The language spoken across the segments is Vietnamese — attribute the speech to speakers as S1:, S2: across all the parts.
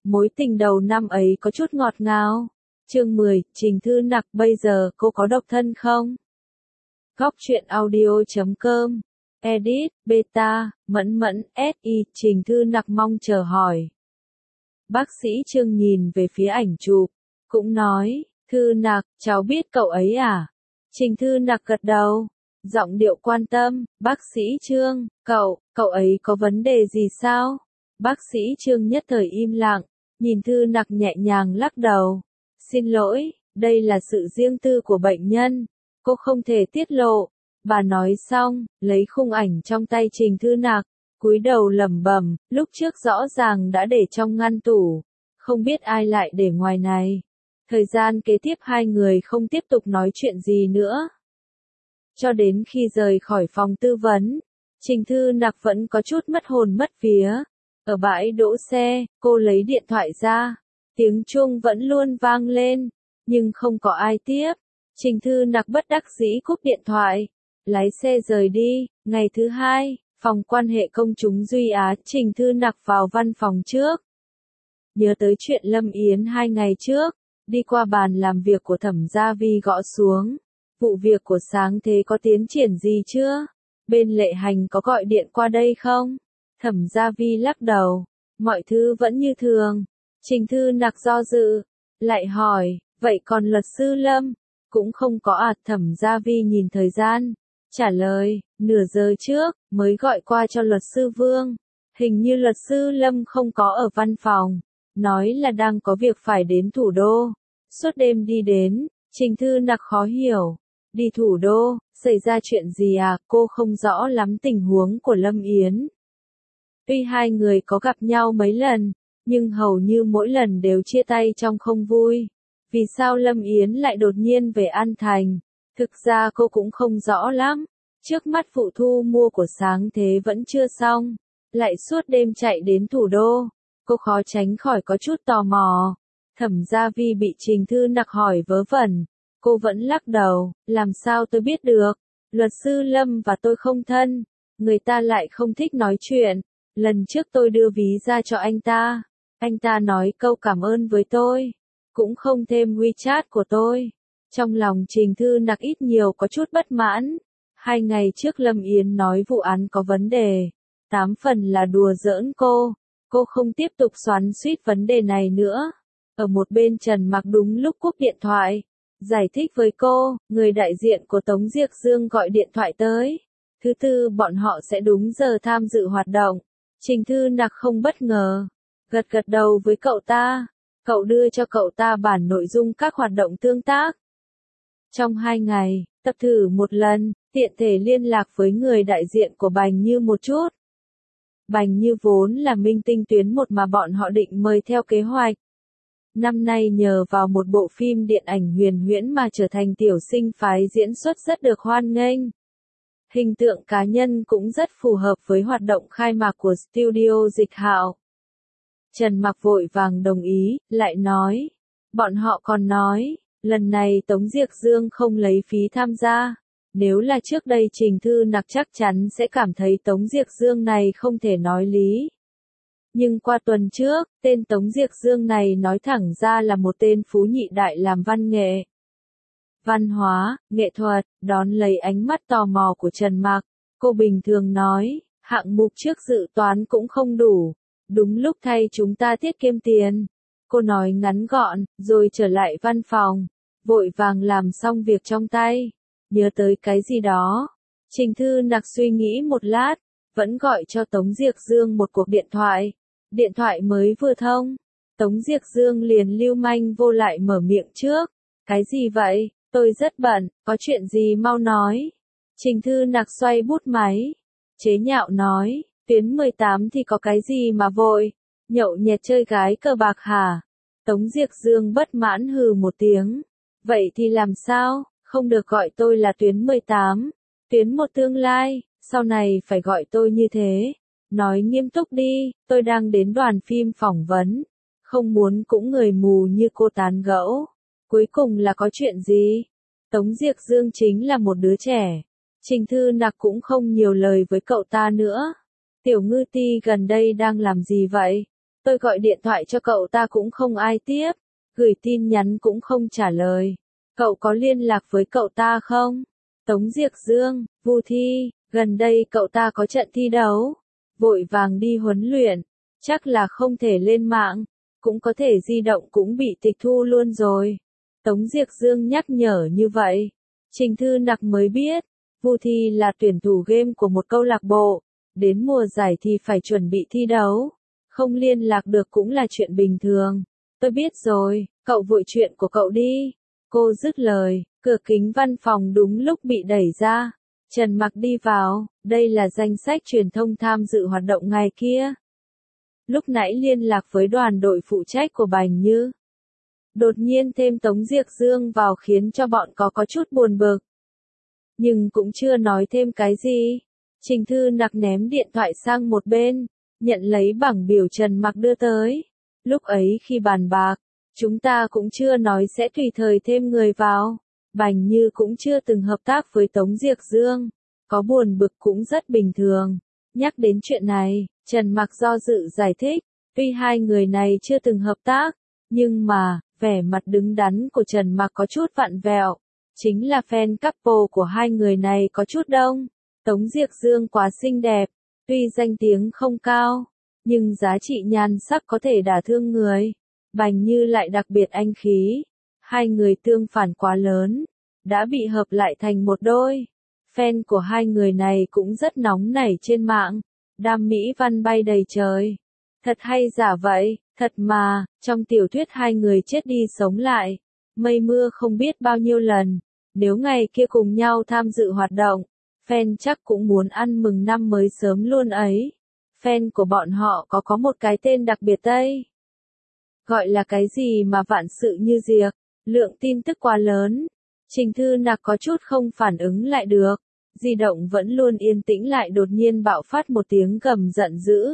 S1: Mối tình đầu năm ấy có chút ngọt ngào. Chương 10, Trình Thư Nặc, bây giờ cô có độc thân không? Góc truyện audio.com. Edit, Beta, Mẫn, SI, Trình Thư Nặc mong chờ hỏi. Bác sĩ Trương nhìn về phía ảnh chụp, cũng nói, Thư Nặc, cháu biết cậu ấy à? Trình Thư Nặc gật đầu, giọng điệu quan tâm, bác sĩ Trương, cậu ấy có vấn đề gì sao? Bác sĩ Trương nhất thời im lặng, nhìn Thư Nặc nhẹ nhàng lắc đầu. Xin lỗi, đây là sự riêng tư của bệnh nhân, cô không thể tiết lộ. Bà nói xong, lấy khung ảnh trong tay Trình Thư Nặc, cúi đầu lẩm bẩm, lúc trước rõ ràng đã để trong ngăn tủ, không biết ai lại để ngoài này. Thời gian kế tiếp hai người không tiếp tục nói chuyện gì nữa. Cho đến khi rời khỏi phòng tư vấn, Trình Thư Nặc vẫn có chút mất hồn mất vía. Ở bãi đỗ xe, cô lấy điện thoại ra, tiếng chuông vẫn luôn vang lên, nhưng không có ai tiếp. Trình Thư Nặc bất đắc dĩ cúp điện thoại, lái xe rời đi. Ngày thứ hai, phòng quan hệ công chúng Duy Á, Trình Thư Nặc vào văn phòng trước. Nhớ tới chuyện Lâm Yến 2 ngày trước, đi qua bàn làm việc của Thẩm Gia Vi gõ xuống. Vụ việc của Sáng Thế có tiến triển gì chưa? Bên Lệ Hành có gọi điện qua đây không? Thẩm Gia Vi lắc đầu, mọi thứ vẫn như thường. Trình Thư Nặc do dự, lại hỏi, vậy còn luật sư Lâm? Cũng không có à? Thẩm Gia Vi nhìn thời gian, trả lời, nửa giờ trước, mới gọi qua cho luật sư Vương. Hình như luật sư Lâm không có ở văn phòng, nói là đang có việc phải đến thủ đô. Suốt đêm đi đến, Trình Thư Nặc khó hiểu. Đi thủ đô, xảy ra chuyện gì à? Cô không rõ lắm tình huống của Lâm Yến. Tuy hai người có gặp nhau mấy lần, nhưng hầu như mỗi lần đều chia tay trong không vui. Vì sao Lâm Yến lại đột nhiên về An Thành? Thực ra cô cũng không rõ lắm. Trước mắt vụ thu mua của Sáng Thế vẫn chưa xong, lại suốt đêm chạy đến thủ đô. Cô khó tránh khỏi có chút tò mò. Thẩm Gia Vi bị Trình Thư Nặc hỏi vớ vẩn. Cô vẫn lắc đầu, làm sao tôi biết được? Luật sư Lâm và tôi không thân, người ta lại không thích nói chuyện. Lần trước tôi đưa ví ra cho anh ta nói câu cảm ơn với tôi, cũng không thêm WeChat của tôi. Trong lòng Trình Thư Nặc ít nhiều có chút bất mãn. 2 ngày trước Lâm Yến nói vụ án có vấn đề, 8 phần là đùa giỡn cô không tiếp tục xoắn xuýt vấn đề này nữa. Ở một bên Trần Mặc đúng lúc cúp điện thoại, giải thích với cô, người đại diện của Tống Diệc Dương gọi điện thoại tới. Thứ tư bọn họ sẽ đúng giờ tham dự hoạt động. Trình Thư Nặc không bất ngờ, gật đầu với cậu ta. Cậu đưa cho cậu ta bản nội dung các hoạt động tương tác. Trong 2 ngày, tập thử một lần, tiện thể liên lạc với người đại diện của Bành Như một chút. Bành Như vốn là minh tinh tuyến 1 mà bọn họ định mời theo kế hoạch. Năm nay nhờ vào một bộ phim điện ảnh huyền huyễn mà trở thành tiểu sinh phái diễn xuất rất được hoan nghênh. Hình tượng cá nhân cũng rất phù hợp với hoạt động khai mạc của studio Dịch Hạo. Trần Mặc vội vàng đồng ý, lại nói. Bọn họ còn nói, lần này Tống Diệc Dương không lấy phí tham gia. Nếu là trước đây Trình Thư Nặc chắc chắn sẽ cảm thấy Tống Diệc Dương này không thể nói lý. Nhưng qua tuần trước, tên Tống Diệc Dương này nói thẳng ra là một tên phú nhị đại làm văn nghệ. Văn hóa, nghệ thuật, đón lấy ánh mắt tò mò của Trần Mặc. Cô bình thường nói, hạng mục trước dự toán cũng không đủ. Đúng lúc thay chúng ta tiết kiệm tiền. Cô nói ngắn gọn, rồi trở lại văn phòng. Vội vàng làm xong việc trong tay. Nhớ tới cái gì đó. Trình Thư Nặc suy nghĩ một lát, vẫn gọi cho Tống Diệc Dương một cuộc điện thoại. Điện thoại mới vừa thông, Tống Diệc Dương liền lưu manh vô lại mở miệng trước. Cái gì vậy? Tôi rất bận, có chuyện gì mau nói. Trình Thư Nặc xoay bút máy, chế nhạo nói, tuyến 18 thì có cái gì mà vội, nhậu nhẹt chơi gái cờ bạc hả? Tống Diệc Dương bất mãn hừ một tiếng, vậy thì làm sao, không được gọi tôi là tuyến 18, tuyến 1 tương lai, sau này phải gọi tôi như thế. Nói nghiêm túc đi, tôi đang đến đoàn phim phỏng vấn, không muốn cũng người mù như cô tán gẫu. Cuối cùng là có chuyện gì? Tống Diệc Dương chính là một đứa trẻ. Trình Thư Nặc cũng không nhiều lời với cậu ta nữa. Tiểu Ngư Ti gần đây đang làm gì vậy? Tôi gọi điện thoại cho cậu ta cũng không ai tiếp, gửi tin nhắn cũng không trả lời. Cậu có liên lạc với cậu ta không? Tống Diệc Dương, Vu Thi, gần đây cậu ta có trận thi đấu, vội vàng đi huấn luyện, chắc là không thể lên mạng, cũng có thể di động cũng bị tịch thu luôn rồi. Tống Diệc Dương nhắc nhở như vậy. Trình Thư Nặc mới biết, Vu Thi là tuyển thủ game của một câu lạc bộ, đến mùa giải thì phải chuẩn bị thi đấu, không liên lạc được cũng là chuyện bình thường. Tôi biết rồi, cậu vội chuyện của cậu đi. Cô dứt lời, cửa kính văn phòng đúng lúc bị đẩy ra. Trần Mặc đi vào, đây là danh sách truyền thông tham dự hoạt động ngày kia. Lúc nãy liên lạc với đoàn đội phụ trách của Bành Như. Đột nhiên thêm Tống Diệc Dương vào khiến cho bọn có chút buồn bực. Nhưng cũng chưa nói thêm cái gì. Trình Thư Nặc ném điện thoại sang một bên, nhận lấy bảng biểu Trần Mặc đưa tới. Lúc ấy khi bàn bạc, chúng ta cũng chưa nói sẽ tùy thời thêm người vào. Bành Như cũng chưa từng hợp tác với Tống Diệc Dương. Có buồn bực cũng rất bình thường. Nhắc đến chuyện này, Trần Mặc do dự giải thích. Tuy hai người này chưa từng hợp tác, nhưng mà, vẻ mặt đứng đắn của Trần Mặc có chút vặn vẹo. Chính là fan couple của hai người này có chút đông. Tống Diệc Dương quá xinh đẹp, tuy danh tiếng không cao, nhưng giá trị nhan sắc có thể đả thương người. Bành Như lại đặc biệt anh khí. Hai người tương phản quá lớn, đã bị hợp lại thành một đôi. Fan của hai người này cũng rất nóng nảy trên mạng, đam mỹ văn bay đầy trời. Thật hay giả vậy, thật mà, trong tiểu thuyết hai người chết đi sống lại, mây mưa không biết bao nhiêu lần. Nếu ngày kia cùng nhau tham dự hoạt động, fan chắc cũng muốn ăn mừng năm mới sớm luôn ấy. Fan của bọn họ có một cái tên đặc biệt đây. Gọi là cái gì mà vạn sự như diệt, lượng tin tức quá lớn. Trình Thư Nặc có chút không phản ứng lại được. Di động vẫn luôn yên tĩnh lại đột nhiên bạo phát một tiếng gầm giận dữ.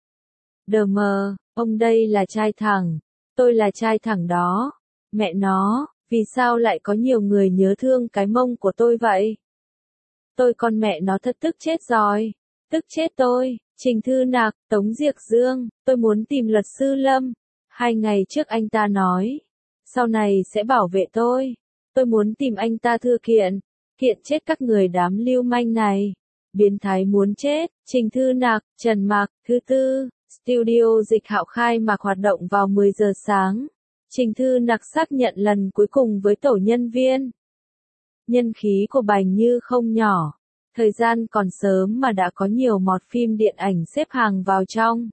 S1: Đờ mờ, ông đây là trai thẳng, tôi là trai thẳng đó. Mẹ nó, vì sao lại có nhiều người nhớ thương cái mông của tôi vậy? Tôi con mẹ nó thật tức chết rồi. Tức chết tôi. Trình Thư Nặc, Tống Diệc Dương, tôi muốn tìm luật sư Lâm. 2 ngày trước anh ta nói, sau này sẽ bảo vệ tôi. Tôi muốn tìm anh ta thưa kiện chết các người đám lưu manh này. Biến thái muốn chết. Trình Thư Nặc, Trần Mặc, thứ tư, studio Dịch Hạo khai mạc hoạt động vào 10 giờ sáng. Trình Thư Nặc xác nhận lần cuối cùng với tổ nhân viên. Nhân khí của Bành Như không nhỏ. Thời gian còn sớm mà đã có nhiều mọt phim điện ảnh xếp hàng vào trong.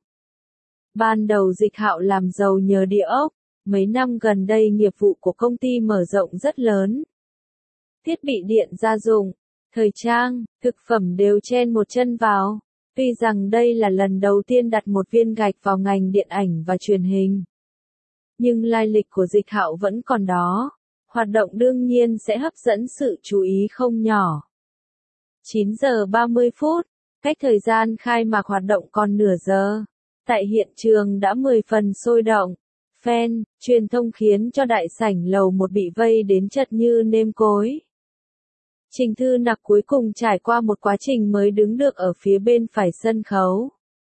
S1: Ban đầu Dịch Hạo làm giàu nhờ địa ốc, mấy năm gần đây nghiệp vụ của công ty mở rộng rất lớn. Thiết bị điện gia dụng, thời trang, thực phẩm đều chen một chân vào. Tuy rằng đây là lần đầu tiên đặt một viên gạch vào ngành điện ảnh và truyền hình, nhưng lai lịch của Dịch Hạo vẫn còn đó. Hoạt động đương nhiên sẽ hấp dẫn sự chú ý không nhỏ. 9 giờ 30 phút, cách thời gian khai mạc hoạt động còn nửa giờ. Tại hiện trường đã 10 phần sôi động. Fan, truyền thông khiến cho đại sảnh lầu 1 bị vây đến chật như nêm cối. Trình Thư Nặc cuối cùng trải qua một quá trình mới đứng được ở phía bên phải sân khấu.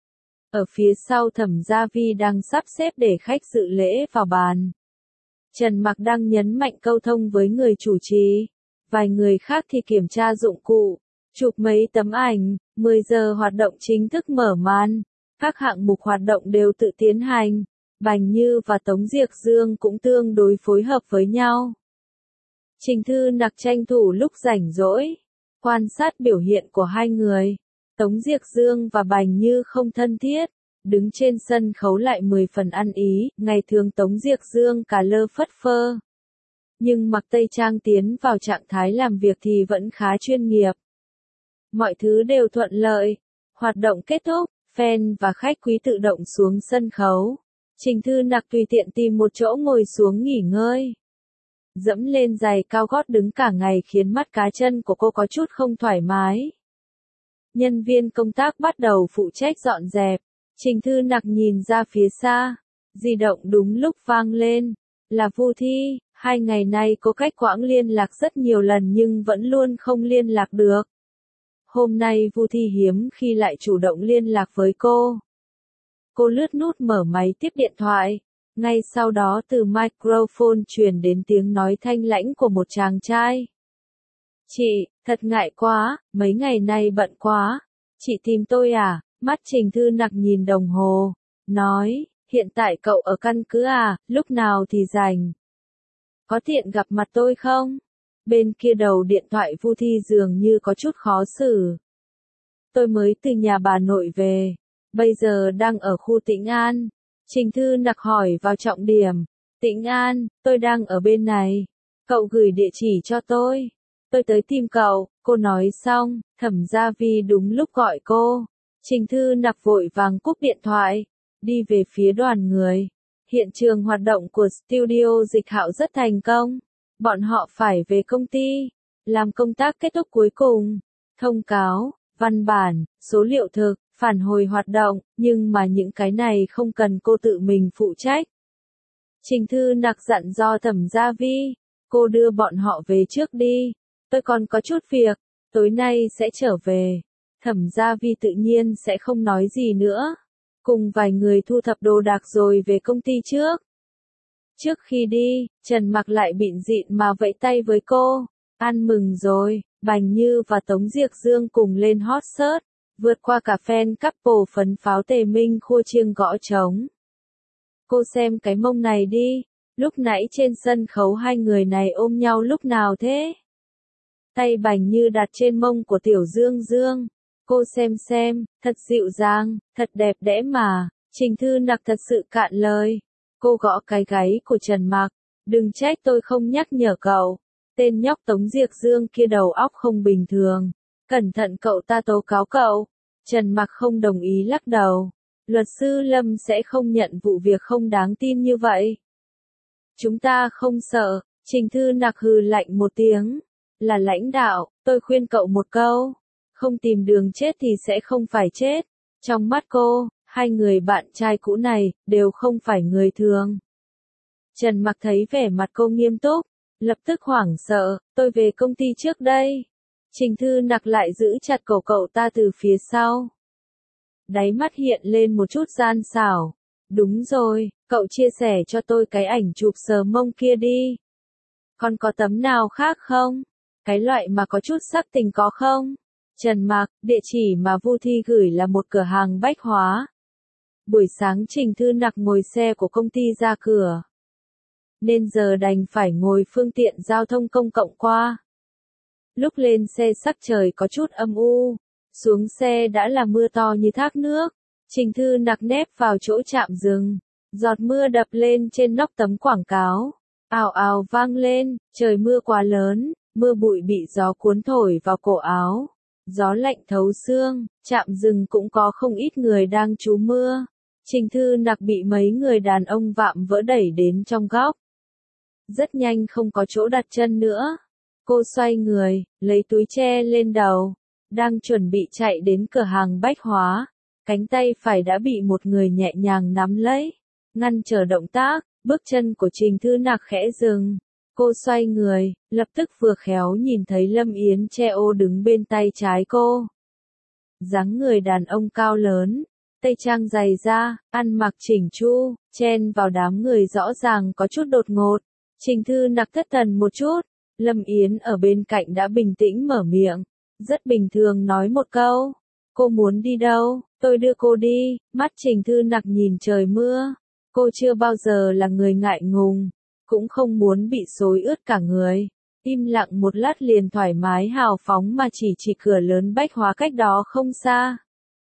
S1: Ở phía sau Thẩm Gia Vi đang sắp xếp để khách dự lễ vào bàn. Trần Mặc đang nhấn mạnh câu thông với người chủ trì. Vài người khác thì kiểm tra dụng cụ, chụp mấy tấm ảnh. 10 giờ hoạt động chính thức mở màn. Các hạng mục hoạt động đều tự tiến hành. Bành Như và Tống Diệc Dương cũng tương đối phối hợp với nhau. Trình Thư Nặc tranh thủ lúc rảnh rỗi, quan sát biểu hiện của hai người. Tống Diệc Dương và Bành Như không thân thiết, đứng trên sân khấu lại 10 phần ăn ý. Ngày thường Tống Diệc Dương cà lơ phất phơ, nhưng mặc tây trang tiến vào trạng thái làm việc thì vẫn khá chuyên nghiệp. Mọi thứ đều thuận lợi. Hoạt động kết thúc, fan và khách quý tự động xuống sân khấu. Trình Thư Nặc tùy tiện tìm một chỗ ngồi xuống nghỉ ngơi. Dẫm lên giày cao gót đứng cả ngày khiến mắt cá chân của cô có chút không thoải mái. Nhân viên công tác bắt đầu phụ trách dọn dẹp. Trình Thư Nặc nhìn ra phía xa. Di động đúng lúc vang lên. Là Vu Thi. 2 ngày nay cô cách quãng liên lạc rất nhiều lần nhưng vẫn luôn không liên lạc được. Hôm nay Vu Thi hiếm khi lại chủ động liên lạc với cô. Cô lướt nút mở máy tiếp điện thoại. Ngay sau đó từ microphone truyền đến tiếng nói thanh lãnh của một chàng trai. Chị, thật ngại quá, mấy ngày nay bận quá. Chị tìm tôi à? Mắt Trình Thư Nặc nhìn đồng hồ. Nói, hiện tại cậu ở căn cứ à, lúc nào thì rảnh? Có tiện gặp mặt tôi không? Bên kia đầu điện thoại Vu Thi dường như có chút khó xử. Tôi mới từ nhà bà nội về. Bây giờ đang ở khu Tĩnh An. Trình Thư Nặc hỏi vào trọng điểm. Tĩnh An, tôi đang ở bên này. Cậu gửi địa chỉ cho tôi. Tôi tới tìm cậu, cô nói xong, Thẩm Gia Vi đúng lúc gọi cô. Trình Thư Nặc vội vàng cúp điện thoại, đi về phía đoàn người. Hiện trường hoạt động của studio Dịch Hạo rất thành công. Bọn họ phải về công ty, làm công tác kết thúc cuối cùng. Thông cáo, văn bản, số liệu thực, phản hồi hoạt động, nhưng mà những cái này không cần cô tự mình phụ trách. Trình Thư Nặc dặn dò Thẩm Gia Vi, cô đưa bọn họ về trước đi. Tôi còn có chút việc, tối nay sẽ trở về. Thẩm Gia Vi tự nhiên sẽ không nói gì nữa. Cùng vài người thu thập đồ đạc rồi về công ty trước. Trước khi đi, Trần Mặc lại bịn dịn mà vẫy tay với cô. Ăn mừng rồi, Bành Như và Tống Diệc Dương cùng lên hot search, vượt qua cả fan couple phấn pháo Tề Minh khua chiêng gõ trống. Cô xem cái mông này đi, lúc nãy trên sân khấu hai người này ôm nhau lúc nào thế? Tay Bành Như đặt trên mông của Tiểu Dương Dương. Cô xem, thật dịu dàng, thật đẹp đẽ mà. Trình Thư Nặc thật sự cạn lời. Cô gõ cái gáy của Trần Mặc. Đừng trách tôi không nhắc nhở cậu. Tên nhóc Tống Diệc Dương kia đầu óc không bình thường. Cẩn thận cậu ta tố cáo cậu. Trần Mặc không đồng ý lắc đầu. Luật sư Lâm sẽ không nhận vụ việc không đáng tin như vậy. Chúng ta không sợ. Trình Thư Nặc hừ lạnh một tiếng. Là lãnh đạo, tôi khuyên cậu một câu. Không tìm đường chết thì sẽ không phải chết. Trong mắt cô, hai người bạn trai cũ này, đều không phải người thường. Trần Mặc thấy vẻ mặt cô nghiêm túc, lập tức hoảng sợ, tôi về công ty trước đây. Trình Thư Nặc lại giữ chặt cổ cậu ta từ phía sau. Đáy mắt hiện lên một chút gian xảo. Đúng rồi, cậu chia sẻ cho tôi cái ảnh chụp sờ mông kia đi. Còn có tấm nào khác không? Cái loại mà có chút sắc tình có không? Trần Mặc, địa chỉ mà Vu Thi gửi là một cửa hàng bách hóa. Buổi sáng Trình Thư Nặc ngồi xe của công ty ra cửa. Nên giờ đành phải ngồi phương tiện giao thông công cộng qua. Lúc lên xe sắc trời có chút âm u. Xuống xe đã là mưa to như thác nước. Trình Thư Nặc nép vào chỗ chạm dừng. Giọt mưa đập lên trên nóc tấm quảng cáo. Ào ào vang lên, trời mưa quá lớn. Mưa bụi bị gió cuốn thổi vào cổ áo. Gió lạnh thấu xương, trạm dừng cũng có không ít người đang trú mưa. Trình Thư Nặc bị mấy người đàn ông vạm vỡ đẩy đến trong góc. Rất nhanh không có chỗ đặt chân nữa. Cô xoay người, lấy túi che lên đầu. Đang chuẩn bị chạy đến cửa hàng bách hóa. Cánh tay phải đã bị một người nhẹ nhàng nắm lấy. Ngăn trở động tác, bước chân của Trình Thư Nặc khẽ dừng. Cô xoay người, lập tức vừa khéo nhìn thấy Lâm Yến che ô đứng bên tay trái cô. Dáng người đàn ông cao lớn, tây trang dày da, ăn mặc chỉnh chu, chen vào đám người rõ ràng có chút đột ngột. Trình Thư Nặc thất thần một chút, Lâm Yến ở bên cạnh đã bình tĩnh mở miệng, rất bình thường nói một câu. Cô muốn đi đâu, tôi đưa cô đi. Mắt Trình Thư Nặc nhìn trời mưa. Cô chưa bao giờ là người ngại ngùng. Cũng không muốn bị xối ướt cả người. Im lặng một lát liền thoải mái hào phóng mà chỉ cửa lớn bách hóa cách đó không xa.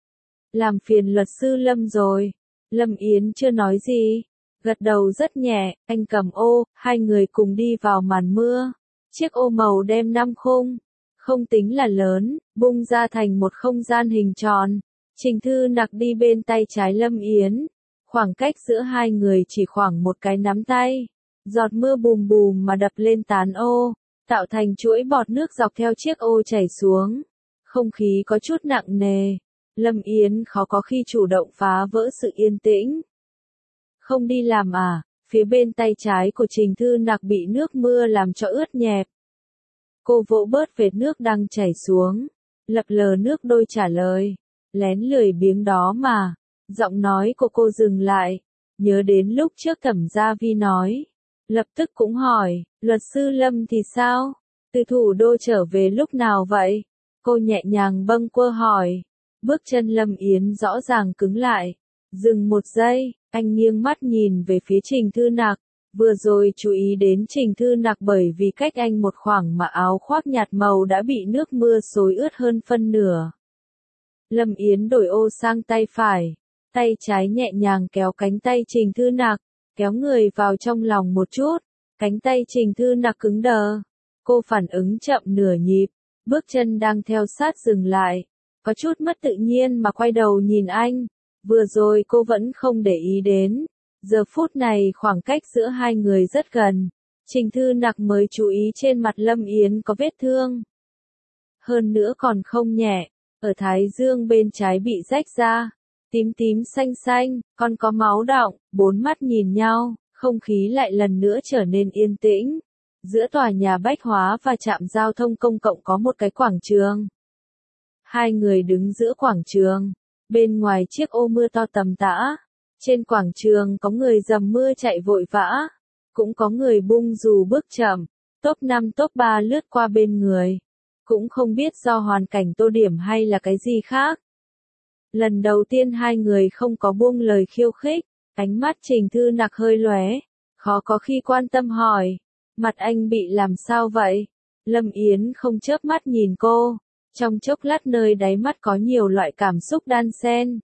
S1: Làm phiền luật sư Lâm rồi. Lâm Yến chưa nói gì. Gật đầu rất nhẹ, anh cầm ô, hai người cùng đi vào màn mưa. Chiếc ô màu đen 5 khung. Không tính là lớn, bung ra thành một không gian hình tròn. Trình Thư Nặc đi bên tay trái Lâm Yến. Khoảng cách giữa hai người chỉ khoảng một cái nắm tay. Giọt mưa bùm bùm mà đập lên tán ô, tạo thành chuỗi bọt nước dọc theo chiếc ô chảy xuống. Không khí có chút nặng nề. Lâm Yến khó có khi chủ động phá vỡ sự yên tĩnh. Không đi làm à? Phía bên tay trái của Trình Thư Nặc bị nước mưa làm cho ướt nhẹp. Cô vỗ bớt vệt nước đang chảy xuống. Lập lờ nước đôi trả lời. Lén lười biếng đó mà. Giọng nói của cô dừng lại, nhớ đến lúc trước Thẩm Gia Vi nói. Lập tức cũng hỏi, luật sư Lâm thì sao? Từ thủ đô trở về lúc nào vậy? Cô nhẹ nhàng bâng quơ hỏi. Bước chân Lâm Yến rõ ràng cứng lại. Dừng một giây, anh nghiêng mắt nhìn về phía Trình Thư Nặc. Vừa rồi chú ý đến Trình Thư Nặc bởi vì cách anh một khoảng mà áo khoác nhạt màu đã bị nước mưa xối ướt hơn phân nửa. Lâm Yến đổi ô sang tay phải, tay trái nhẹ nhàng kéo cánh tay Trình Thư Nặc, kéo người vào trong lòng một chút, cánh tay Trình Thư Nặc cứng đờ. Cô phản ứng chậm nửa nhịp, bước chân đang theo sát dừng lại, có chút mất tự nhiên mà quay đầu nhìn anh. Vừa rồi cô vẫn không để ý đến, giờ phút này khoảng cách giữa hai người rất gần. Trình Thư Nặc mới chú ý trên mặt Lâm Yến có vết thương. Hơn nữa còn không nhẹ, ở thái dương bên trái bị rách ra, tím tím xanh xanh, còn có máu đọng. Bốn mắt nhìn nhau, không khí lại lần nữa trở nên yên tĩnh. Giữa tòa nhà bách hóa và trạm giao thông công cộng có một cái quảng trường. Hai người đứng giữa quảng trường, bên ngoài chiếc ô mưa to tầm tã. Trên quảng trường có người dầm mưa chạy vội vã, cũng có người bung dù bước chậm, top 5 top 3 lướt qua bên người. Cũng không biết do hoàn cảnh tô điểm hay là cái gì khác. Lần đầu tiên hai người không có buông lời khiêu khích, ánh mắt Trình Thư Nặc hơi lóe, khó có khi quan tâm hỏi, mặt anh bị làm sao vậy? Lâm Yến không chớp mắt nhìn cô, trong chốc lát nơi đáy mắt có nhiều loại cảm xúc đan xen.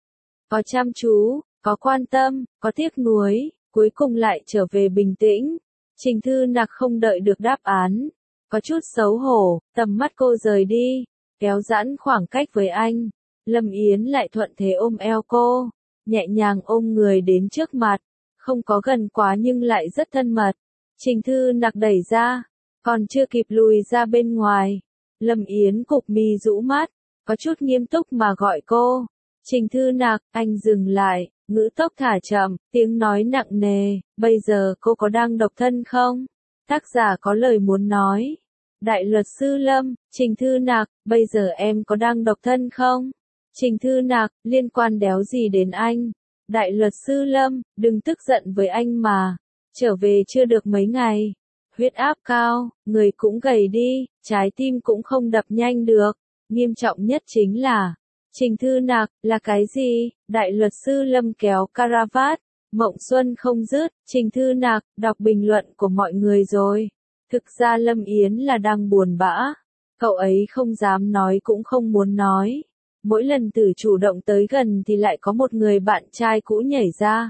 S1: Có chăm chú, có quan tâm, có tiếc nuối, cuối cùng lại trở về bình tĩnh. Trình Thư Nặc không đợi được đáp án, có chút xấu hổ, tầm mắt cô rời đi, kéo giãn khoảng cách với anh. Lâm Yến lại thuận thế ôm eo cô, nhẹ nhàng ôm người đến trước mặt, không có gần quá nhưng lại rất thân mật. Trình Thư Nặc đẩy ra, còn chưa kịp lùi ra bên ngoài. Lâm Yến cụp mi rũ mắt, có chút nghiêm túc mà gọi cô. Trình Thư Nặc, anh dừng lại, ngữ tốc thả chậm, tiếng nói nặng nề, bây giờ cô có đang độc thân không? Tác giả có lời muốn nói. Đại luật sư Lâm, Trình Thư Nặc, bây giờ em có đang độc thân không? Trình Thư Nặc, liên quan đéo gì đến anh? Đại luật sư Lâm, đừng tức giận với anh mà. Trở về chưa được mấy ngày. Huyết áp cao, người cũng gầy đi, trái tim cũng không đập nhanh được. Nghiêm trọng nhất chính là, Trình Thư Nặc, là cái gì? Đại luật sư Lâm kéo caravat, mộng xuân không dứt. Trình Thư Nặc, đọc bình luận của mọi người rồi. Thực ra Lâm Yến là đang buồn bã. Cậu ấy không dám nói cũng không muốn nói. Mỗi lần Tử chủ động tới gần thì lại có một người bạn trai cũ nhảy ra.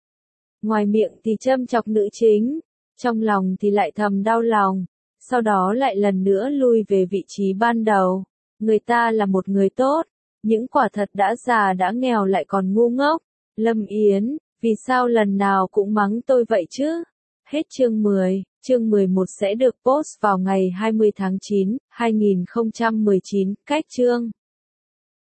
S1: Ngoài miệng thì châm chọc nữ chính, trong lòng thì lại thầm đau lòng. Sau đó lại lần nữa lui về vị trí ban đầu. Người ta là một người tốt, những quả thật đã già đã nghèo lại còn ngu ngốc. Lâm Yến, vì sao lần nào cũng mắng tôi vậy chứ? Hết chương 10, chương 11 sẽ được post vào ngày 20 tháng 9, 2019, cách chương.